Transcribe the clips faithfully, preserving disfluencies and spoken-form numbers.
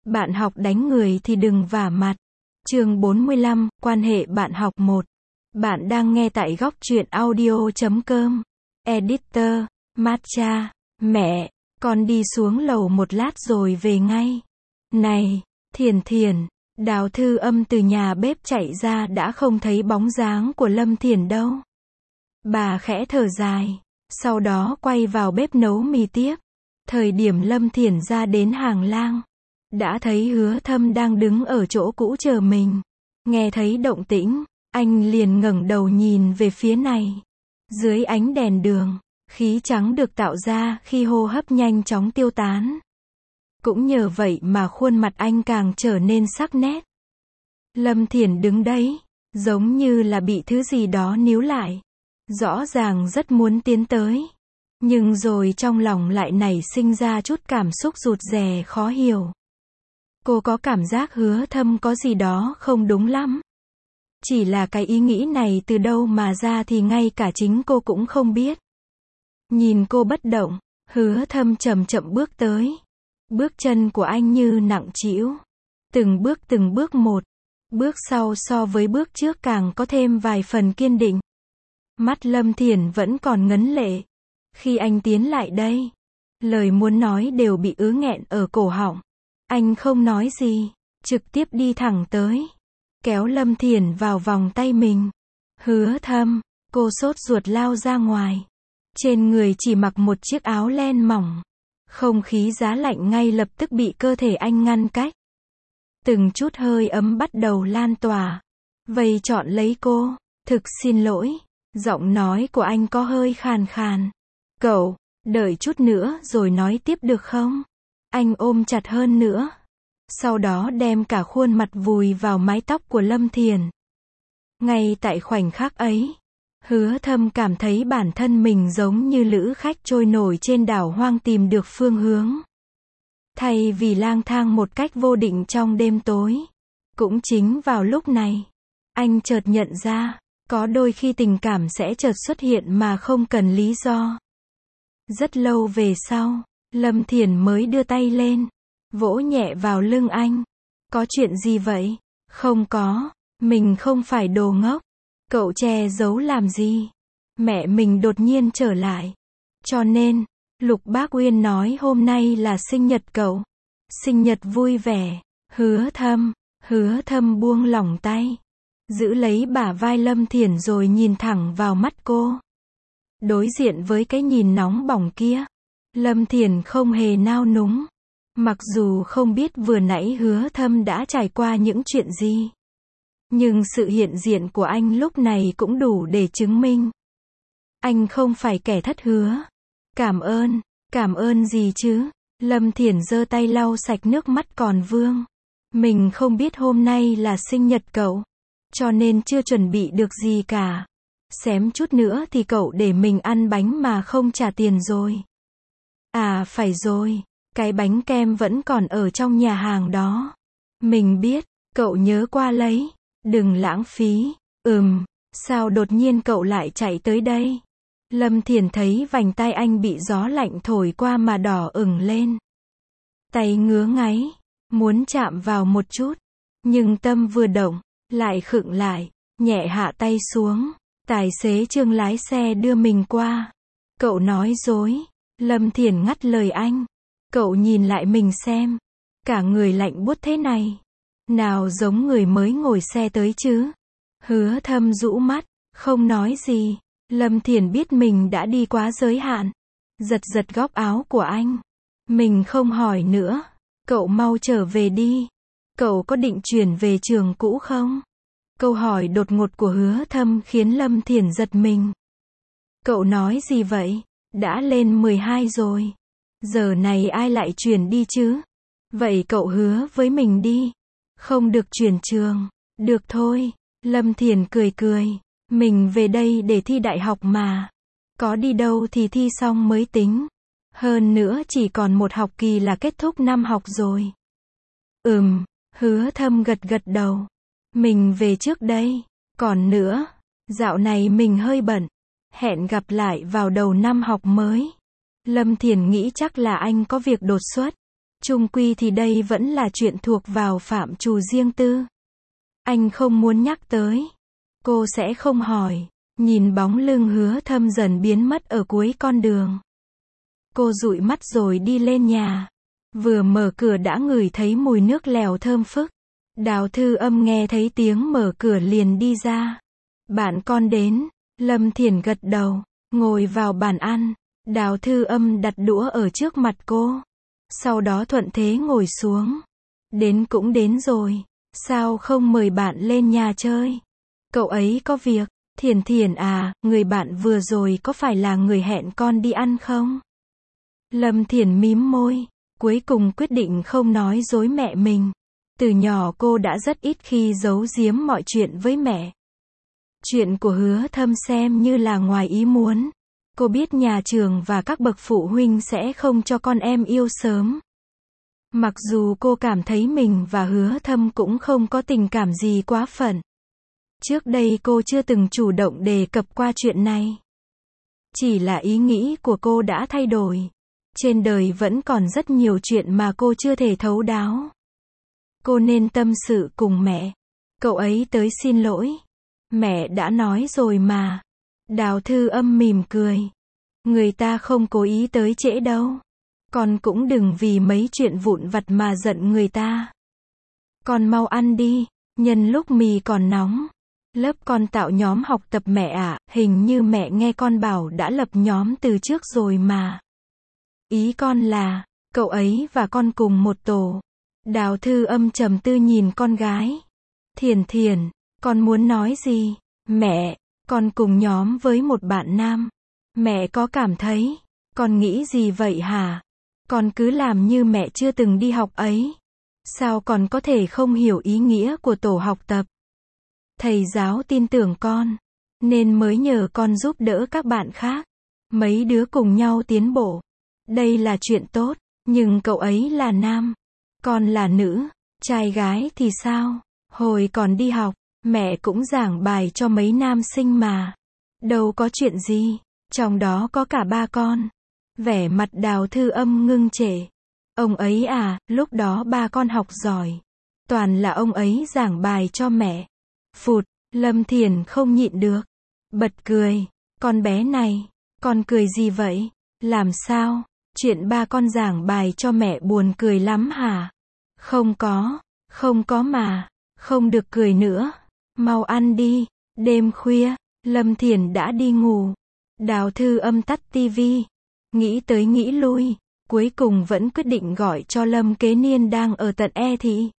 Bạn học đánh người thì đừng vả mặt. Chương bốn mươi lăm, quan hệ bạn học một. Bạn đang nghe tại góc truyện audio chấm com. Editor, Matcha. Mẹ, con đi xuống lầu một lát rồi về ngay. Này, Thiền Thiền. Đào Thư Âm từ nhà bếp chạy ra đã không thấy bóng dáng của Lâm Thiền đâu. Bà khẽ thở dài, sau đó quay vào bếp nấu mì tiếp. Thời điểm Lâm Thiền ra đến hàng lang, đã thấy Hứa Thâm đang đứng ở chỗ cũ chờ mình. Nghe thấy động tĩnh, anh liền ngẩng đầu nhìn về phía này. Dưới ánh đèn đường, khí trắng được tạo ra khi hô hấp nhanh chóng tiêu tán. Cũng nhờ vậy mà khuôn mặt anh càng trở nên sắc nét. Lâm Thiền đứng đấy, giống như là bị thứ gì đó níu lại. Rõ ràng rất muốn tiến tới, nhưng rồi trong lòng lại nảy sinh ra chút cảm xúc rụt rè khó hiểu. Cô có cảm giác Hứa Thâm có gì đó không đúng lắm. Chỉ là cái ý nghĩ này từ đâu mà ra thì ngay cả chính cô cũng không biết. Nhìn cô bất động, Hứa Thâm chậm chậm bước tới. Bước chân của anh như nặng trĩu. Từng bước từng bước một. Bước sau so với bước trước càng có thêm vài phần kiên định. Mắt Lâm Thiền vẫn còn ngấn lệ. Khi anh tiến lại đây, lời muốn nói đều bị ứ nghẹn ở cổ họng. Anh không nói gì, trực tiếp đi thẳng tới, kéo Lâm Thiền vào vòng tay mình. Hứa Thâm, cô sốt ruột lao ra ngoài. Trên người chỉ mặc một chiếc áo len mỏng. Không khí giá lạnh ngay lập tức bị cơ thể anh ngăn cách. Từng chút hơi ấm bắt đầu lan tỏa, vây trọn lấy cô. Thực xin lỗi, giọng nói của anh có hơi khàn khàn. Cậu, đợi chút nữa rồi nói tiếp được không? Anh ôm chặt hơn nữa. Sau đó đem cả khuôn mặt vùi vào mái tóc của Lâm Thiền. Ngay tại khoảnh khắc ấy, Hứa Thâm cảm thấy bản thân mình giống như lữ khách trôi nổi trên đảo hoang tìm được phương hướng. Thay vì lang thang một cách vô định trong đêm tối. Cũng chính vào lúc này, anh chợt nhận ra, có đôi khi tình cảm sẽ chợt xuất hiện mà không cần lý do. Rất lâu về sau, Lâm Thiền mới đưa tay lên, vỗ nhẹ vào lưng anh. Có chuyện gì vậy? Không có, mình không phải đồ ngốc. Cậu che giấu làm gì? Mẹ mình đột nhiên trở lại. Cho nên, Lục Bác Uyên nói hôm nay là sinh nhật cậu. Sinh nhật vui vẻ. Hứa Thâm, Hứa Thâm buông lỏng tay, giữ lấy bả vai Lâm Thiền rồi nhìn thẳng vào mắt cô. Đối diện với cái nhìn nóng bỏng kia, Lâm Thiền không hề nao núng. Mặc dù không biết vừa nãy Hứa Thâm đã trải qua những chuyện gì, nhưng sự hiện diện của anh lúc này cũng đủ để chứng minh. Anh không phải kẻ thất hứa. Cảm ơn, cảm ơn gì chứ? Lâm Thiền giơ tay lau sạch nước mắt còn vương. Mình không biết hôm nay là sinh nhật cậu, cho nên chưa chuẩn bị được gì cả. Xém chút nữa thì cậu để mình ăn bánh mà không trả tiền rồi. À phải rồi, cái bánh kem vẫn còn ở trong nhà hàng đó. Mình biết, cậu nhớ qua lấy. Đừng lãng phí. Ừm, sao đột nhiên cậu lại chạy tới đây? Lâm Thiền thấy vành tai anh bị gió lạnh thổi qua mà đỏ ửng lên. Tay ngứa ngáy, muốn chạm vào một chút. Nhưng tâm vừa động, lại khựng lại, nhẹ hạ tay xuống. Tài xế Trương lái xe đưa mình qua. Cậu nói dối. Lâm Thiền ngắt lời anh. Cậu nhìn lại mình xem. Cả người lạnh buốt thế này. Nào giống người mới ngồi xe tới chứ. Hứa Thâm rũ mắt, không nói gì. Lâm Thiền biết mình đã đi quá giới hạn. Giật giật góc áo của anh. Mình không hỏi nữa. Cậu mau trở về đi. Cậu có định chuyển về trường cũ không? Câu hỏi đột ngột của Hứa Thâm khiến Lâm Thiền giật mình. Cậu nói gì vậy? Đã lên mười hai rồi. Giờ này ai lại chuyển đi chứ? Vậy cậu hứa với mình đi. Không được chuyển trường. Được thôi. Lâm Thiền cười cười. Mình về đây để thi đại học mà. Có đi đâu thì thi xong mới tính. Hơn nữa chỉ còn một học kỳ là kết thúc năm học rồi. Ừm, Hứa Thâm gật gật đầu. Mình về trước đây. Còn nữa, dạo này mình hơi bận. Hẹn gặp lại vào đầu năm học mới. Lâm Thiền nghĩ chắc là anh có việc đột xuất. Chung quy thì đây vẫn là chuyện thuộc vào phạm trù riêng tư. Anh không muốn nhắc tới. Cô sẽ không hỏi. Nhìn bóng lưng Hứa Thâm dần biến mất ở cuối con đường. Cô dụi mắt rồi đi lên nhà. Vừa mở cửa đã ngửi thấy mùi nước lèo thơm phức. Đào Thư Âm nghe thấy tiếng mở cửa liền đi ra. Bạn con đến. Lâm Thiển gật đầu, ngồi vào bàn ăn. Đào Thư Âm đặt đũa ở trước mặt cô. Sau đó thuận thế ngồi xuống. Đến cũng đến rồi. Sao không mời bạn lên nhà chơi? Cậu ấy có việc. Thiển Thiển à, người bạn vừa rồi có phải là người hẹn con đi ăn không? Lâm Thiển mím môi. Cuối cùng quyết định không nói dối mẹ mình. Từ nhỏ cô đã rất ít khi giấu giếm mọi chuyện với mẹ. Chuyện của Hứa Thâm xem như là ngoài ý muốn. Cô biết nhà trường và các bậc phụ huynh sẽ không cho con em yêu sớm. Mặc dù cô cảm thấy mình và Hứa Thâm cũng không có tình cảm gì quá phận. Trước đây cô chưa từng chủ động đề cập qua chuyện này. Chỉ là ý nghĩ của cô đã thay đổi. Trên đời vẫn còn rất nhiều chuyện mà cô chưa thể thấu đáo. Cô nên tâm sự cùng mẹ. Cậu ấy tới xin lỗi. Mẹ đã nói rồi mà. Đào Thư Âm mỉm cười. Người ta không cố ý tới trễ đâu. Con cũng đừng vì mấy chuyện vụn vặt mà giận người ta. Con mau ăn đi, nhân lúc mì còn nóng. Lớp con tạo nhóm học tập mẹ ạ, hình như mẹ nghe con bảo đã lập nhóm từ trước rồi mà. Ý con là, cậu ấy và con cùng một tổ. Đào Thư Âm trầm tư nhìn con gái. Thiển Thiển, con muốn nói gì? Mẹ, con cùng nhóm với một bạn nam. Mẹ có cảm thấy, con nghĩ gì vậy hả? Con cứ làm như mẹ chưa từng đi học ấy. Sao con có thể không hiểu ý nghĩa của tổ học tập? Thầy giáo tin tưởng con, nên mới nhờ con giúp đỡ các bạn khác. Mấy đứa cùng nhau tiến bộ. Đây là chuyện tốt, nhưng cậu ấy là nam. Con là nữ, trai gái thì sao? Hồi còn đi học, mẹ cũng giảng bài cho mấy nam sinh mà. Đâu có chuyện gì, trong đó có cả ba con. Vẻ mặt Đào Thư Âm ngưng trệ. Ông ấy à, lúc đó ba con học giỏi. Toàn là ông ấy giảng bài cho mẹ. Phụt, Lâm Thiển không nhịn được. Bật cười. Con bé này, con cười gì vậy? Làm sao? Chuyện ba con giảng bài cho mẹ buồn cười lắm hả? Không có, không có mà. Không được cười nữa. Mau ăn đi. Đêm khuya, Lâm Thiển đã đi ngủ. Đào Thư Âm tắt tivi. Nghĩ tới nghĩ lui. Cuối cùng vẫn quyết định gọi cho Lâm Kế Niên đang ở tận E thị.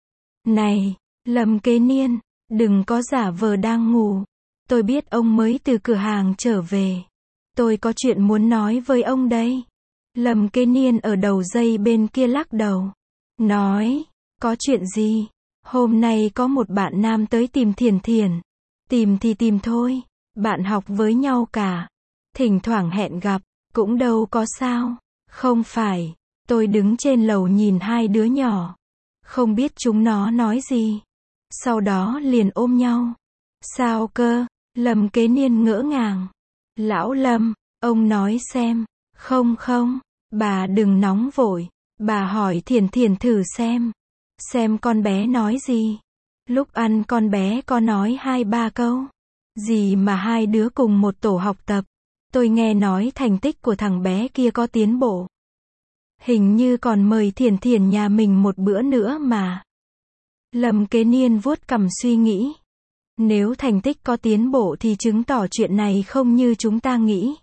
Này, Lâm Kế Niên, đừng có giả vờ đang ngủ. Tôi biết ông mới từ cửa hàng trở về. Tôi có chuyện muốn nói với ông đây. Lâm Kế Niên ở đầu dây bên kia lắc đầu. Nói, có chuyện gì? Hôm nay có một bạn nam tới tìm Thiển Thiển. Tìm thì tìm thôi. Bạn học với nhau cả. Thỉnh thoảng hẹn gặp, cũng đâu có sao. Không phải, tôi đứng trên lầu nhìn hai đứa nhỏ. Không biết chúng nó nói gì. Sau đó liền ôm nhau. Sao cơ? Lâm Kế Niên ngỡ ngàng. Lão Lâm, ông nói xem. Không không, bà đừng nóng vội. Bà hỏi Thiển Thiển thử xem. Xem con bé nói gì. Lúc ăn con bé có nói hai ba câu. Gì mà hai đứa cùng một tổ học tập. Tôi nghe nói thành tích của thằng bé kia có tiến bộ. Hình như còn mời Thiển Thiển nhà mình một bữa nữa mà. Lâm Kế Niên vuốt cằm suy nghĩ. Nếu thành tích có tiến bộ thì chứng tỏ chuyện này không như chúng ta nghĩ.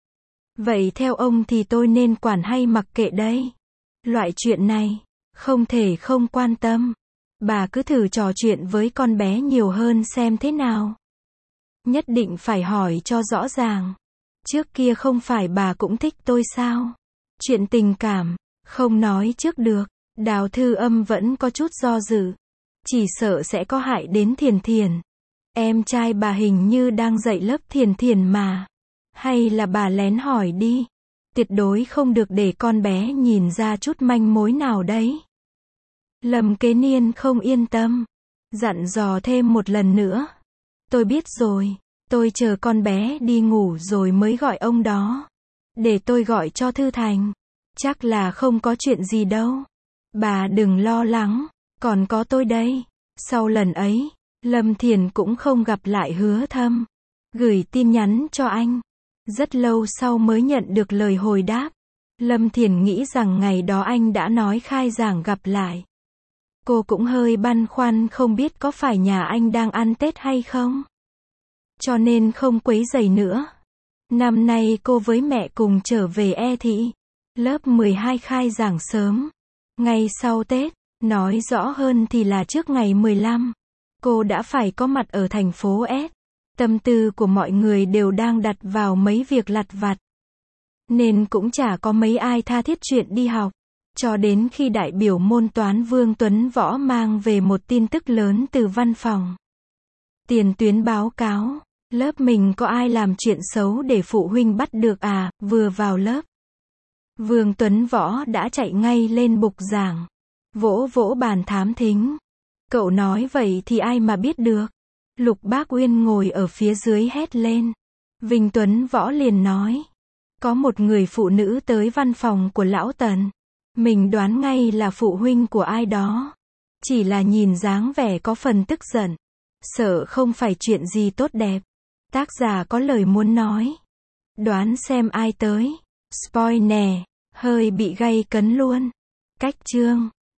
Vậy theo ông thì tôi nên quản hay mặc kệ đây? Loại chuyện này, không thể không quan tâm. Bà cứ thử trò chuyện với con bé nhiều hơn xem thế nào. Nhất định phải hỏi cho rõ ràng. Trước kia không phải bà cũng thích tôi sao? Chuyện tình cảm, không nói trước được. Đào Thư Âm vẫn có chút do dự. Chỉ sợ sẽ có hại đến Thiển Thiển. Em trai bà hình như đang dạy lớp Thiển Thiển mà. Hay là bà lén hỏi đi. Tuyệt đối không được để con bé nhìn ra chút manh mối nào đấy. Lâm Kế Niên không yên tâm. Dặn dò thêm một lần nữa. Tôi biết rồi. Tôi chờ con bé đi ngủ rồi mới gọi ông đó. Để tôi gọi cho Thư Thành. Chắc là không có chuyện gì đâu. Bà đừng lo lắng, còn có tôi đây. Sau lần ấy, Lâm Thiền cũng không gặp lại Hứa Thâm. Gửi tin nhắn cho anh. Rất lâu sau mới nhận được lời hồi đáp. Lâm Thiền nghĩ rằng ngày đó anh đã nói khai giảng gặp lại. Cô cũng hơi băn khoăn không biết có phải nhà anh đang ăn Tết hay không. Cho nên không quấy rầy nữa. Năm nay cô với mẹ cùng trở về E Thị. Lớp mười hai khai giảng sớm. Ngay sau Tết, nói rõ hơn thì là trước ngày mười lăm. Cô đã phải có mặt ở thành phố S. Tâm tư của mọi người đều đang đặt vào mấy việc lặt vặt. Nên cũng chả có mấy ai tha thiết chuyện đi học. Cho đến khi đại biểu môn toán Vương Tuấn Võ mang về một tin tức lớn từ văn phòng. Tiền tuyến báo cáo, lớp mình có ai làm chuyện xấu để phụ huynh bắt được à, vừa vào lớp. Vương Tuấn Võ đã chạy ngay lên bục giảng. Vỗ vỗ bàn thám thính. Cậu nói vậy thì ai mà biết được. Lục Bác Uyên ngồi ở phía dưới hét lên. Vinh Tuấn Võ liền nói. Có một người phụ nữ tới văn phòng của lão Tần. Mình đoán ngay là phụ huynh của ai đó. Chỉ là nhìn dáng vẻ có phần tức giận. Sợ không phải chuyện gì tốt đẹp. Tác giả có lời muốn nói. Đoán xem ai tới. Spoil nè. Hơi bị gay cấn luôn. Cách chương